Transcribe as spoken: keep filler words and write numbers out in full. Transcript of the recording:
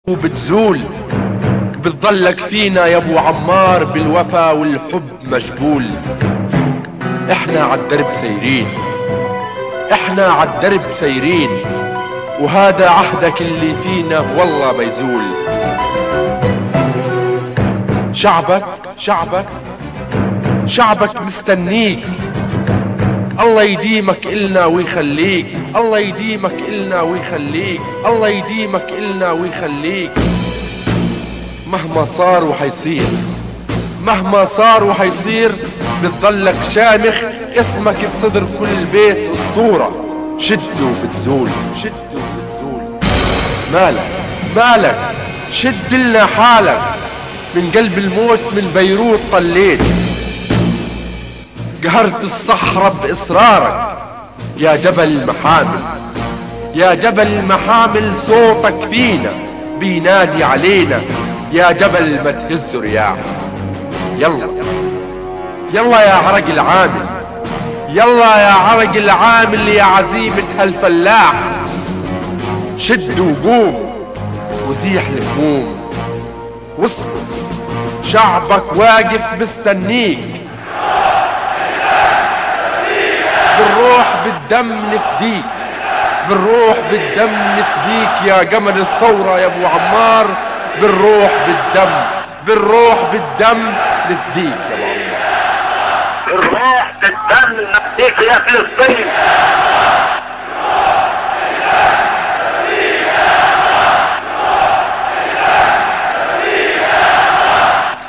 وبتزول بتضلك فينا يا ابو عمار بالوفا والحب مجبول. احنا عالدرب سيرين، احنا عالدرب سيرين، وهذا عهدك اللي فينا والله بيزول. شعبك شعبك شعبك مستنيك، الله يديمك إلنا ويخليك، الله يديمك إلنا ويخليك، الله يديمك إلنا ويخليك. مهما صار وحيصير، مهما صار وحيصير، بتضلك شامخ اسمك بصدر كل بيت أسطورة. شد وبتزول، شد وبتزول. مالك مالك شد لنا حالك، من قلب الموت من بيروت طليت. قهرت الصحراء بإصرارك يا جبل المحامل، يا جبل المحامل صوتك فينا بينادي علينا، يا جبل ما تهز رياح. يلا يلا يا عرق العامل، يلا يا عرق العامل يا عزيمة هالفلاح. شد وقوم وزيح الهموم واصبر، شعبك واقف مستنيك. بالروح بالدم نفديك، بالروح بالدم نفديك يا جمل الثورة يا ابو عمار. بالروح بالدم، بالروح بالدم نفديك يا ابو عمار. بالروح بالدم نفديك يا فلسطين.